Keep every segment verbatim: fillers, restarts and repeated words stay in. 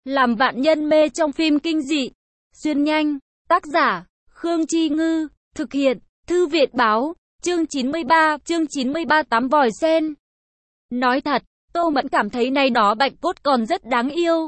Làm vạn nhân mê trong phim kinh dị. Xuyên nhanh. Tác giả, Khương Chi Ngư. Thực hiện, Thư viện báo. Chương chín mươi ba, chương chín mươi ba tám vòi sen. Nói thật, Tô Mẫn cảm thấy nay đó Bạch Cốt còn rất đáng yêu.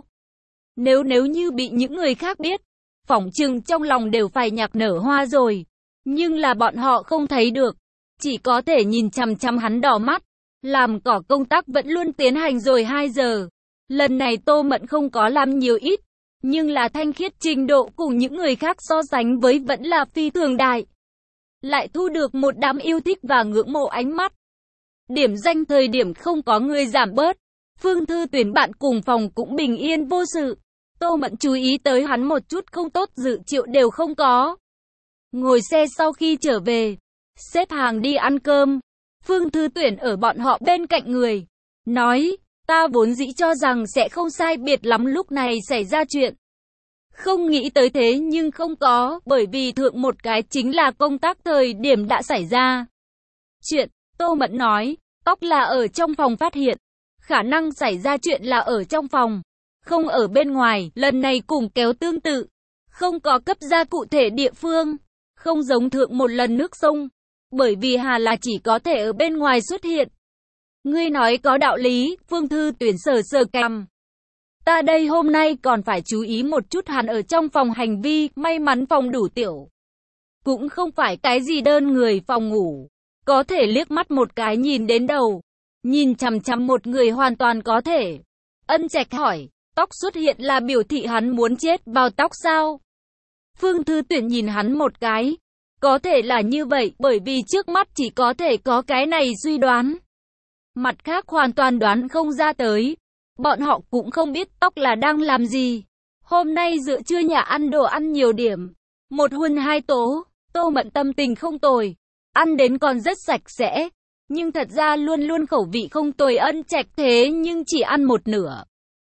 Nếu nếu như bị những người khác biết, phỏng chừng trong lòng đều phải nhạc nở hoa rồi. Nhưng là bọn họ không thấy được, chỉ có thể nhìn chằm chằm hắn đỏ mắt. Làm cỏ công tác vẫn luôn tiến hành rồi hai giờ. Lần này Tô Mẫn không có làm nhiều ít, nhưng là thanh khiết trình độ cùng những người khác so sánh với vẫn là phi thường đại. Lại thu được một đám yêu thích và ngưỡng mộ ánh mắt. Điểm danh thời điểm không có người giảm bớt. Phương Thư Tuyển bạn cùng phòng cũng bình yên vô sự. Tô Mẫn chú ý tới hắn một chút không tốt dự triệu đều không có. Ngồi xe sau khi trở về, xếp hàng đi ăn cơm. Phương Thư Tuyển ở bọn họ bên cạnh người, nói, ta vốn dĩ cho rằng sẽ không sai biệt lắm lúc này xảy ra chuyện. Không nghĩ tới thế nhưng không có, bởi vì thượng một cái chính là công tác thời điểm đã xảy ra. Chuyện, Tô Mẫn nói, tóc là ở trong phòng phát hiện. Khả năng xảy ra chuyện là ở trong phòng, không ở bên ngoài, lần này cùng kéo tương tự. Không có cấp ra cụ thể địa phương, không giống thượng một lần nước sông. Bởi vì Hà là chỉ có thể ở bên ngoài xuất hiện. Ngươi nói có đạo lý, Phương Thư Tuyển sờ sờ cằm. Ta đây hôm nay còn phải chú ý một chút hắn ở trong phòng hành vi, may mắn phòng đủ tiểu. Cũng không phải cái gì đơn người phòng ngủ. Có thể liếc mắt một cái nhìn đến đầu. Nhìn chằm chằm một người hoàn toàn có thể. Ân Trạch hỏi, tóc xuất hiện là biểu thị hắn muốn chết vào tóc sao? Phương Thư Tuyển nhìn hắn một cái. Có thể là như vậy, bởi vì trước mắt chỉ có thể có cái này suy đoán. Mặt khác hoàn toàn đoán không ra tới. Bọn họ cũng không biết tóc là đang làm gì. Hôm nay giữa trưa nhà ăn đồ ăn nhiều điểm. Một huân hai tố, Tô Mẫn tâm tình không tồi. Ăn đến còn rất sạch sẽ. Nhưng thật ra luôn luôn khẩu vị không tồi. Ân Trạch thế nhưng chỉ ăn một nửa.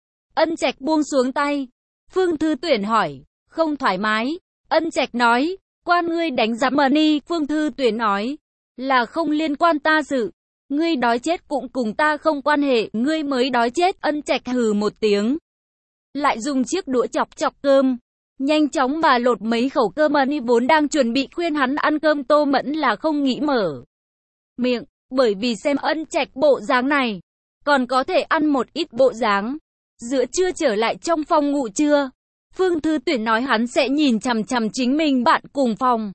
Ân Trạch buông xuống tay. Phương Thư Tuyển hỏi, không thoải mái. Ân Trạch nói, quan ngươi đánh giám money. Phương Thư Tuyển nói, là không liên quan ta sự. Ngươi đói chết cũng cùng ta không quan hệ, ngươi mới đói chết. Ân Trạch hừ một tiếng. Lại dùng chiếc đũa chọc chọc cơm. Nhanh chóng mà lột mấy khẩu cơm. Money vốn đang chuẩn bị khuyên hắn ăn cơm, Tô Mẫn là không nghĩ mở miệng. Bởi vì xem Ân Trạch bộ dáng này, còn có thể ăn một ít bộ dáng. Giữa trưa trở lại trong phòng ngủ trưa. Phương Thư Tuyển nói hắn sẽ nhìn chằm chằm chính mình bạn cùng phòng.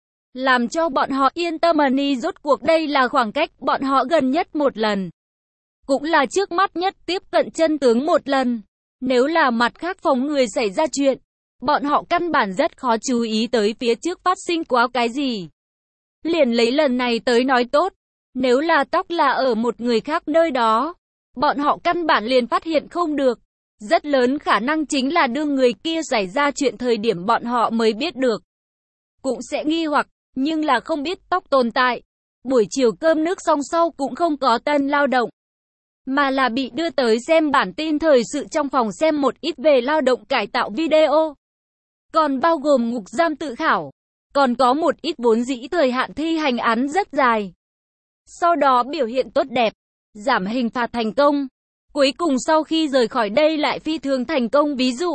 Làm cho bọn họ yên tâm. Money rốt cuộc đây là khoảng cách bọn họ gần nhất một lần. Cũng là trước mắt nhất tiếp cận chân tướng một lần. Nếu là mặt khác phòng người xảy ra chuyện, bọn họ căn bản rất khó chú ý tới phía trước phát sinh quá cái gì. Liền lấy lần này tới nói tốt. Nếu là tóc là ở một người khác nơi đó, bọn họ căn bản liền phát hiện không được. Rất lớn khả năng chính là đương người kia xảy ra chuyện thời điểm bọn họ mới biết được. Cũng sẽ nghi hoặc, nhưng là không biết tóc tồn tại. Buổi chiều cơm nước xong sau cũng không có tân lao động, mà là bị đưa tới xem bản tin thời sự trong phòng, xem một ít về lao động cải tạo video. Còn bao gồm ngục giam tự khảo. Còn có một ít vốn dĩ thời hạn thi hành án rất dài. Sau đó biểu hiện tốt đẹp, giảm hình phạt thành công. Cuối cùng sau khi rời khỏi đây lại phi thường thành công. Ví dụ,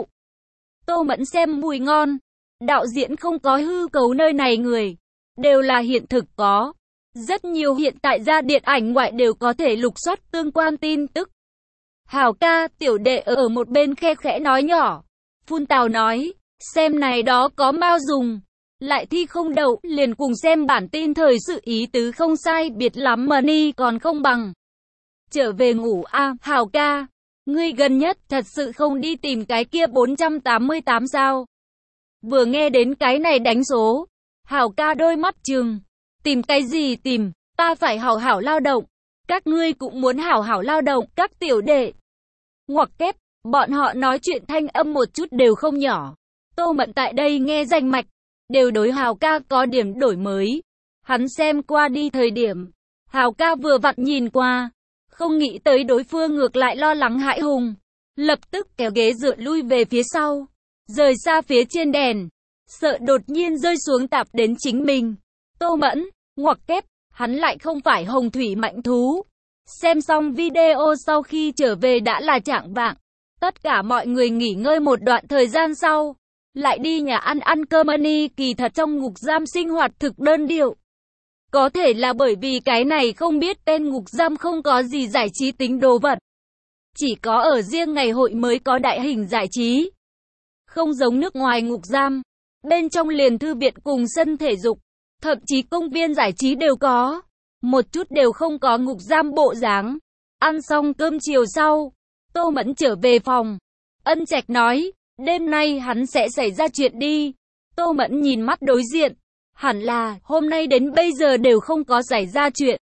Tô Mẫn xem mùi ngon. Đạo diễn không có hư cấu, nơi này người đều là hiện thực có. Rất nhiều hiện tại ra điện ảnh ngoại đều có thể lục soát tương quan tin tức. Hảo ca, tiểu đệ ở một bên khe khẽ nói nhỏ. Phun tào nói, xem này đó có mau dùng. Lại thi không đậu, liền cùng xem bản tin thời sự, ý tứ không sai biệt lắm. Money còn không bằng. Trở về ngủ a. À, Hảo ca, ngươi gần nhất thật sự không đi tìm cái kia bốn trăm tám mươi tám sao? Vừa nghe đến cái này đánh số, Hảo ca đôi mắt trừng. Tìm cái gì tìm, ta phải hảo hảo lao động. Các ngươi cũng muốn hảo hảo lao động, các tiểu đệ. Ngoặc kép, bọn họ nói chuyện thanh âm một chút đều không nhỏ. Tô Mẫn tại đây nghe danh mạch, đều đối Hảo ca có điểm đổi mới. Hắn xem qua đi thời điểm, Hảo ca vừa vặn nhìn qua, không nghĩ tới đối phương ngược lại lo lắng hãi hùng. Lập tức kéo ghế dựa lui về phía sau, rời xa phía trên đèn, sợ đột nhiên rơi xuống tạp đến chính mình. Tô Mẫn, ngoặc kép, hắn lại không phải hồng thủy mạnh thú. Xem xong video sau khi trở về đã là chạng vạng. Tất cả mọi người nghỉ ngơi một đoạn thời gian sau, lại đi nhà ăn ăn cơm ani. Kỳ thật trong ngục giam sinh hoạt thực đơn điệu. Có thể là bởi vì cái này không biết tên ngục giam không có gì giải trí tính đồ vật. Chỉ có ở riêng ngày hội mới có đại hình giải trí. Không giống nước ngoài ngục giam, bên trong liền thư viện cùng sân thể dục, thậm chí công viên giải trí đều có. Một chút đều không có ngục giam bộ dáng. Ăn xong cơm chiều sau, Tô Mẫn trở về phòng. Ân Trạch nói, đêm nay hắn sẽ xảy ra chuyện đi. Tô Mẫn nhìn mắt đối diện. Hẳn là, hôm nay đến bây giờ đều không có xảy ra chuyện.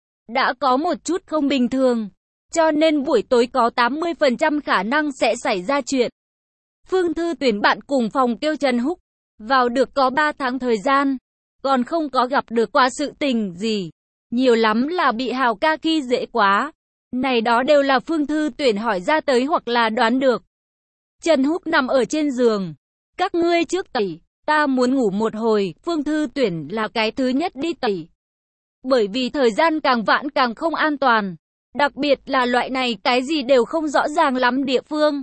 Đã có một chút không bình thường. Cho nên buổi tối có tám mươi phần trăm khả năng sẽ xảy ra chuyện. Phương Thư Tuyển bạn cùng phòng kêu Trần Húc. Vào được có ba tháng thời gian. Còn không có gặp được qua sự tình gì. Nhiều lắm là bị Hào ca ki dễ quá. Này đó đều là Phương Thư Tuyển hỏi ra tới hoặc là đoán được. Trần Húc nằm ở trên giường. Các ngươi trước tẩy. Ta muốn ngủ một hồi. Phương Thư Tuyển là cái thứ nhất đi tẩy. Bởi vì thời gian càng vãn càng không an toàn. Đặc biệt là loại này cái gì đều không rõ ràng lắm địa phương.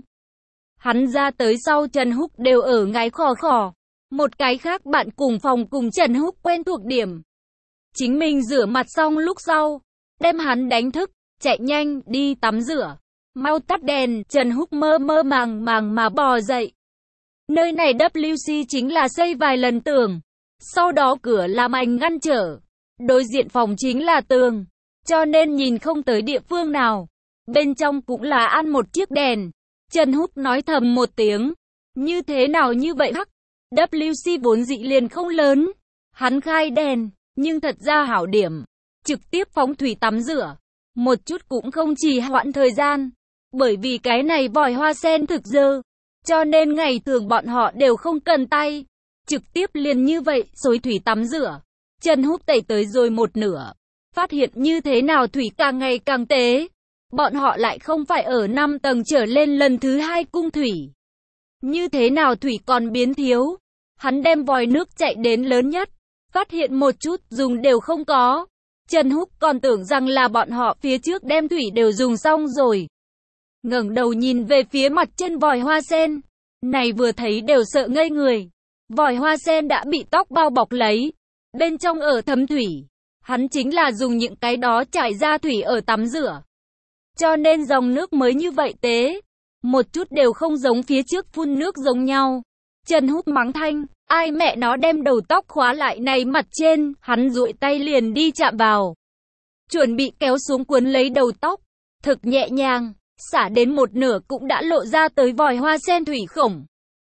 Hắn ra tới sau Trần Húc đều ở ngáy khò khò. Một cái khác bạn cùng phòng cùng Trần Húc quen thuộc điểm. Chính mình rửa mặt xong lúc sau. Đem hắn đánh thức. Chạy nhanh đi tắm rửa. Mau tắt đèn. Trần Húc mơ mơ màng màng mà bò dậy. Nơi này W C chính là xây vài lần tường. Sau đó cửa làm ảnh ngăn trở. Đối diện phòng chính là tường. Cho nên nhìn không tới địa phương nào. Bên trong cũng là ăn một chiếc đèn. Trần Húc nói thầm một tiếng. Như thế nào như vậy hắc? W C vốn dị liền không lớn. Hắn khai đèn. Nhưng thật ra hảo điểm. Trực tiếp phóng thủy tắm rửa. Một chút cũng không trì hoãn thời gian. Bởi vì cái này vòi hoa sen thực dơ. Cho nên ngày thường bọn họ đều không cần tay. Trực tiếp liền như vậy xối thủy tắm rửa. Trần Húc tẩy tới rồi một nửa. Phát hiện như thế nào thủy càng ngày càng tế. Bọn họ lại không phải ở năm tầng trở lên lần thứ hai cung thủy. Như thế nào thủy còn biến thiếu. Hắn đem vòi nước chạy đến lớn nhất. Phát hiện một chút dùng đều không có. Trần Húc còn tưởng rằng là bọn họ phía trước đem thủy đều dùng xong rồi. Ngẩng đầu nhìn về phía mặt trên vòi hoa sen. Này vừa thấy đều sợ ngây người. Vòi hoa sen đã bị tóc bao bọc lấy. Bên trong ở thấm thủy. Hắn chính là dùng những cái đó trải ra thủy ở tắm rửa. Cho nên dòng nước mới như vậy tế. Một chút đều không giống phía trước phun nước giống nhau. Trần Húc mắng thanh. Ai mẹ nó đem đầu tóc khóa lại này mặt trên. Hắn duỗi tay liền đi chạm vào. Chuẩn bị kéo xuống cuốn lấy đầu tóc. Thực nhẹ nhàng. Xả đến một nửa cũng đã lộ ra tới vòi hoa sen thủy khổng.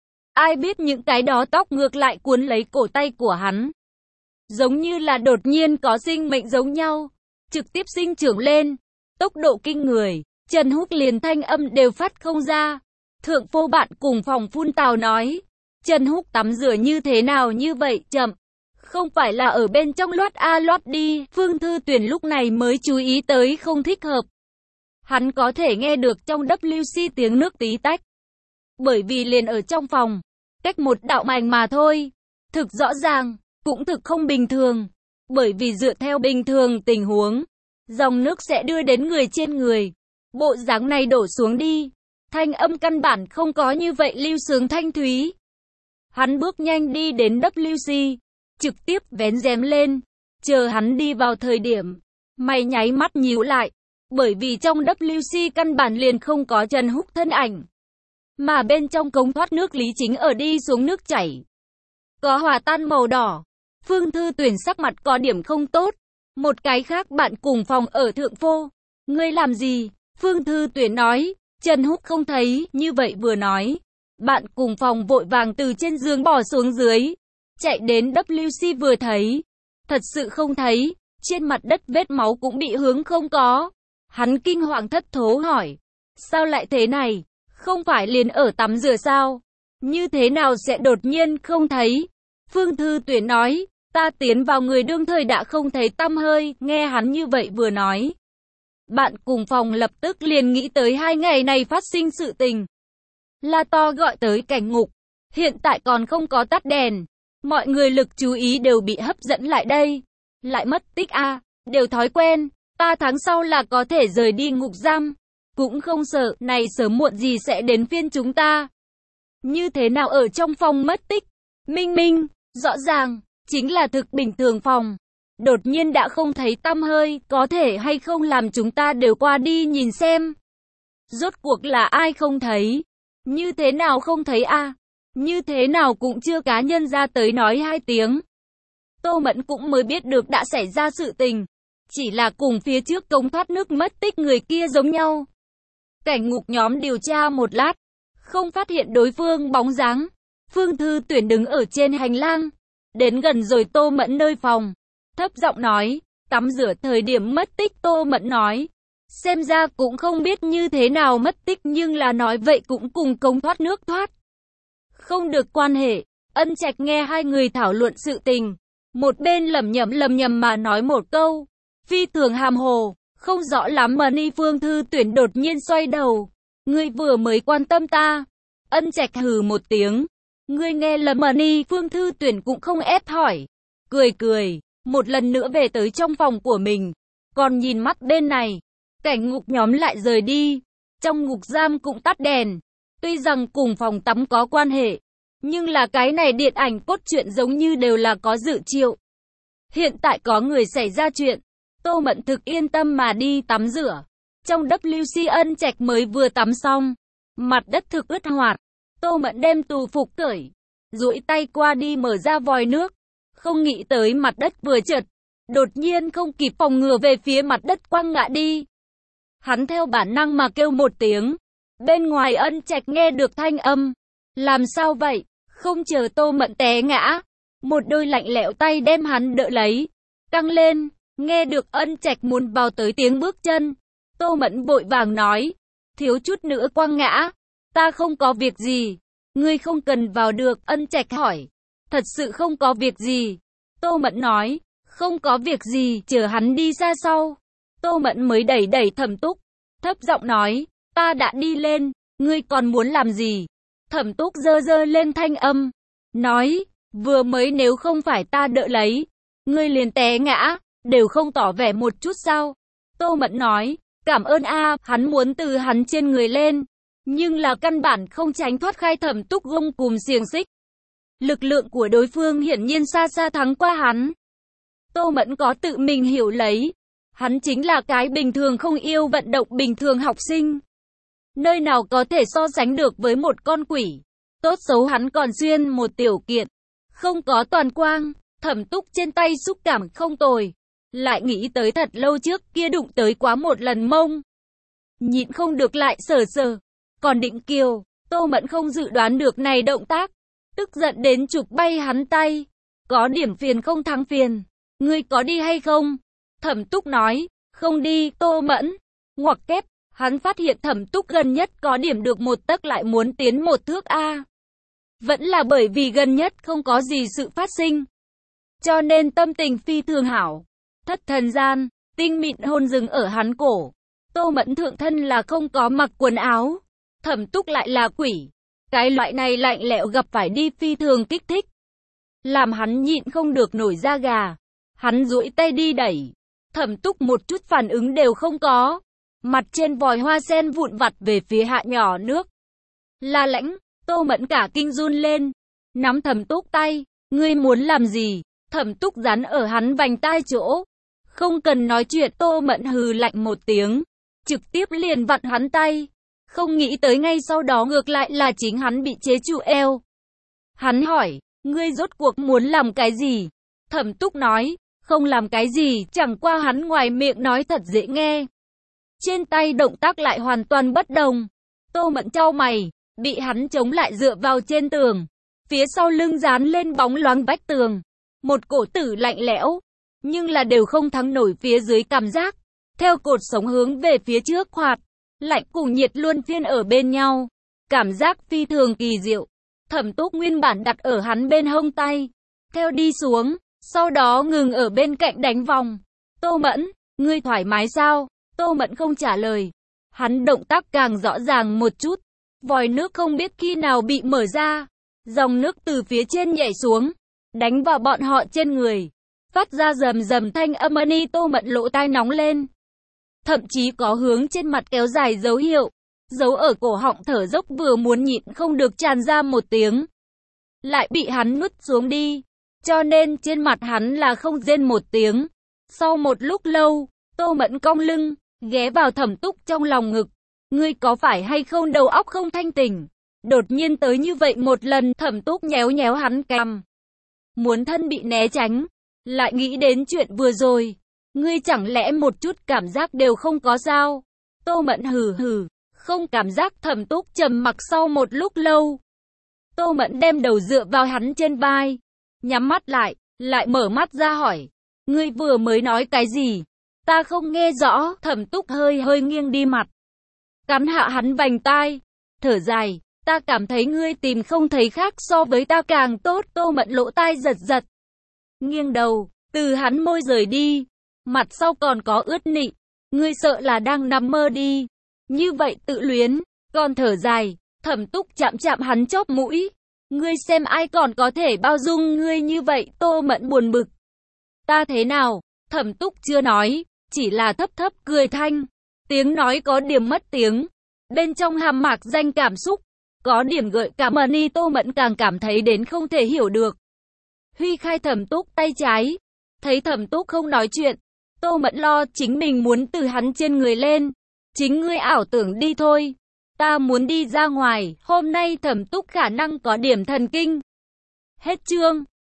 Ai biết những cái đó tóc ngược lại cuốn lấy cổ tay của hắn. Giống như là đột nhiên có sinh mệnh giống nhau. Trực tiếp sinh trưởng lên. Tốc độ kinh người. Trần Húc liền thanh âm đều phát không ra. Thượng phô bạn cùng phòng phun tào nói. Trần Húc tắm rửa như thế nào như vậy chậm. Không phải là ở bên trong loát a loát đi. Phương Thư Tuyển lúc này mới chú ý tới không thích hợp. Hắn có thể nghe được trong W C tiếng nước tí tách. Bởi vì liền ở trong phòng. Cách một đạo mảnh mà thôi. Thực rõ ràng. Cũng thực không bình thường. Bởi vì dựa theo bình thường tình huống. Dòng nước sẽ đưa đến người trên người. Bộ dáng này đổ xuống đi. Thanh âm căn bản không có như vậy lưu sướng thanh thúy. Hắn bước nhanh đi đến W C. Trực tiếp vén rèm lên. Chờ hắn đi vào thời điểm. Mày nháy mắt nhíu lại. Bởi vì trong W C căn bản liền không có Trần Húc thân ảnh. Mà bên trong cống thoát nước lý chính ở đi xuống nước chảy. Có hòa tan màu đỏ. Phương Thư Tuyển sắc mặt có điểm không tốt. Một cái khác bạn cùng phòng ở thượng phô. Ngươi làm gì? Phương Thư Tuyển nói. Trần Húc không thấy. Như vậy vừa nói. Bạn cùng phòng vội vàng từ trên giường bò xuống dưới. Chạy đến W C vừa thấy. Thật sự không thấy. Trên mặt đất vết máu cũng bị hướng không có. Hắn kinh hoàng thất thố hỏi. Sao lại thế này? Không phải liền ở tắm rửa sao? Như thế nào sẽ đột nhiên không thấy? Phương Thư Tuyển nói. Ta tiến vào người đương thời đã không thấy tăm hơi. Nghe hắn như vậy vừa nói. Bạn cùng phòng lập tức liền nghĩ tới hai ngày này phát sinh sự tình. La to gọi tới cảnh ngục. Hiện tại còn không có tắt đèn. Mọi người lực chú ý đều bị hấp dẫn lại đây. Lại mất tích a, à, đều thói quen. Ta tháng sau là có thể rời đi ngục giam. cũng không sợ, này sớm muộn gì sẽ đến phiên chúng ta. Như thế nào ở trong phòng mất tích? Minh Minh, rõ ràng, chính là thực bình thường phòng. Đột nhiên đã không thấy tăm hơi, có thể hay không làm chúng ta đều qua đi nhìn xem. Rốt cuộc là ai không thấy? Như thế nào không thấy a? À? Như thế nào cũng chưa cá nhân ra tới nói hai tiếng. Tô Mẫn cũng mới biết được đã xảy ra sự tình. Chỉ là cùng phía trước cống thoát nước mất tích người kia giống nhau. Cảnh ngục nhóm điều tra một lát, không phát hiện đối phương bóng dáng. Phương Thư Tuyển đứng ở trên hành lang. Đến gần rồi Tô Mẫn nơi phòng. Thấp giọng nói, tắm rửa thời điểm mất tích. Tô Mẫn nói, xem ra cũng không biết như thế nào mất tích, nhưng là nói vậy cũng cùng cống thoát nước thoát không được quan hệ. Ân Trạch nghe hai người thảo luận sự tình, một bên lẩm nhẩm lẩm nhẩm mà nói một câu, phi thường hàm hồ, không rõ lắm mà ni. Phương Thư Tuyển đột nhiên xoay đầu, ngươi vừa mới quan tâm ta. Ân Trạch hừ một tiếng, ngươi nghe lầm mà ni. Phương Thư Tuyển cũng không ép hỏi, cười cười, một lần nữa về tới trong phòng của mình, còn nhìn mắt bên này. Cảnh ngục nhóm lại rời đi, trong ngục giam cũng tắt đèn. Tuy rằng cùng phòng tắm có quan hệ, nhưng là cái này điện ảnh cốt truyện giống như đều là có dự triệu. Hiện tại có người xảy ra chuyện, Tô Mẫn thực yên tâm mà đi tắm rửa. Trong vê kép xê Ân Trạch mới vừa tắm xong, mặt đất thực ướt hoạt. Tô Mẫn đem tù phục cởi, duỗi tay qua đi mở ra vòi nước. Không nghĩ tới mặt đất vừa trượt, đột nhiên không kịp phòng ngừa về phía mặt đất quăng ngã đi. Hắn theo bản năng mà kêu một tiếng. Bên ngoài Ân Trạch nghe được thanh âm. Làm sao vậy? Không chờ Tô Mẫn té ngã, một đôi lạnh lẽo tay đem hắn đỡ lấy. Căng lên, nghe được Ân Trạch muốn vào tới tiếng bước chân. Tô Mẫn vội vàng nói, thiếu chút nữa quăng ngã. Ta không có việc gì. Ngươi không cần vào được. Ân Trạch hỏi, thật sự không có việc gì? Tô Mẫn nói, không có việc gì. Chờ hắn đi ra sau, Tô Mẫn mới đẩy đẩy Thẩm Túc, thấp giọng nói, ta đã đi lên, ngươi còn muốn làm gì? Thẩm Túc giơ giơ lên thanh âm, nói, vừa mới nếu không phải ta đỡ lấy, ngươi liền té ngã, đều không tỏ vẻ một chút sao? Tô Mẫn nói, cảm ơn a. Hắn muốn từ hắn trên người lên, nhưng là căn bản không tránh thoát khai Thẩm Túc gông cùm xiềng xích. Lực lượng của đối phương hiển nhiên xa xa thắng qua hắn. Tô Mẫn có tự mình hiểu lấy, hắn chính là cái bình thường không yêu vận động bình thường học sinh. Nơi nào có thể so sánh được với một con quỷ. Tốt xấu hắn còn xuyên một tiểu kiện, không có toàn quang. Thẩm Túc trên tay xúc cảm không tồi, lại nghĩ tới thật lâu trước kia đụng tới quá một lần mông, nhịn không được lại sờ sờ. Còn định kiều, Tô Mẫn không dự đoán được này động tác, tức giận đến chụp bay hắn tay. Có điểm phiền không thắng phiền, ngươi có đi hay không? Thẩm Túc nói, không đi. Tô Mẫn ngoặc kép, hắn phát hiện Thẩm Túc gần nhất có điểm được một tấc lại muốn tiến một thước a. Vẫn là bởi vì gần nhất không có gì sự phát sinh, cho nên tâm tình phi thường hảo. Thất thần gian, tinh mịn hôn dừng ở hắn cổ. Tô Mẫn thượng thân là không có mặc quần áo, Thẩm Túc lại là quỷ. Cái loại này lạnh lẽo gặp phải đi phi thường kích thích, làm hắn nhịn không được nổi da gà. Hắn duỗi tay đi đẩy, Thẩm Túc một chút phản ứng đều không có. Mặt trên vòi hoa sen vụn vặt về phía hạ nhỏ nước. La Lãnh, Tô Mẫn cả kinh run lên, nắm Thẩm Túc tay, ngươi muốn làm gì? Thẩm Túc dán ở hắn vành tai chỗ. Không cần nói chuyện. Tô Mẫn hừ lạnh một tiếng, trực tiếp liền vặn hắn tay. Không nghĩ tới ngay sau đó ngược lại là chính hắn bị chế trụ eo. Hắn hỏi, ngươi rốt cuộc muốn làm cái gì? Thẩm Túc nói, không làm cái gì, chẳng qua hắn ngoài miệng nói thật dễ nghe, trên tay động tác lại hoàn toàn bất đồng. Tô Mẫn chau mày, bị hắn chống lại dựa vào trên tường, phía sau lưng dán lên bóng loáng vách tường. Một cổ tử lạnh lẽo, nhưng là đều không thắng nổi phía dưới cảm giác. Theo cột sống hướng về phía trước hoạt, lạnh cùng nhiệt luôn phiên ở bên nhau. Cảm giác phi thường kỳ diệu. Thẩm Túc nguyên bản đặt ở hắn bên hông tay, theo đi xuống, sau đó ngừng ở bên cạnh đánh vòng. Tô Mẫn, ngươi thoải mái sao? Tô Mẫn không trả lời. Hắn động tác càng rõ ràng một chút. Vòi nước không biết khi nào bị mở ra, dòng nước từ phía trên nhảy xuống, đánh vào bọn họ trên người, phát ra rầm rầm thanh âm. Ni Tô Mẫn lỗ tai nóng lên. thậm chí có hướng trên mặt kéo dài dấu hiệu, dấu ở cổ họng thở dốc vừa muốn nhịn không được tràn ra một tiếng, lại bị hắn nuốt xuống đi, cho nên trên mặt hắn là không rên một tiếng. Sau một lúc lâu, Tô Mẫn cong lưng, ghé vào Thẩm Túc trong lòng ngực. Ngươi có phải hay không đầu óc không thanh tỉnh? Đột nhiên tới như vậy một lần, Thẩm Túc nhéo nhéo hắn cằm, muốn thân bị né tránh, lại nghĩ đến chuyện vừa rồi. Ngươi chẳng lẽ một chút cảm giác đều không có sao? Tô Mẫn hừ hừ, không cảm giác. Thẩm Túc trầm mặc sau một lúc lâu. Tô Mẫn đem đầu dựa vào hắn trên vai, nhắm mắt lại, lại mở mắt ra hỏi, ngươi vừa mới nói cái gì? Ta không nghe rõ. Thẩm Túc hơi hơi nghiêng đi mặt, cắn hạ hắn vành tai, thở dài, ta cảm thấy ngươi tìm không thấy khác so với ta càng tốt. Tô Mẫn lỗ tai giật giật, nghiêng đầu, từ hắn môi rời đi, mặt sau còn có ướt nị. Ngươi sợ là đang nằm mơ đi, như vậy tự luyến, còn thở dài. Thẩm Túc chạm chạm hắn chóp mũi, ngươi xem ai còn có thể bao dung ngươi như vậy? Tô Mẫn buồn bực, ta thế nào? Thẩm Túc chưa nói, chỉ là thấp thấp cười thanh, tiếng nói có điểm mất tiếng, bên trong hàm mạc danh cảm xúc, có điểm gợi cảm ẩn y. Tô Mẫn càng cảm thấy đến không thể hiểu được. Huy khai Thẩm Túc tay trái, thấy Thẩm Túc không nói chuyện, Tô Mẫn lo chính mình muốn từ hắn trên người lên. Chính ngươi ảo tưởng đi thôi, ta muốn đi ra ngoài, hôm nay Thẩm Túc khả năng có điểm thần kinh. Hết chương.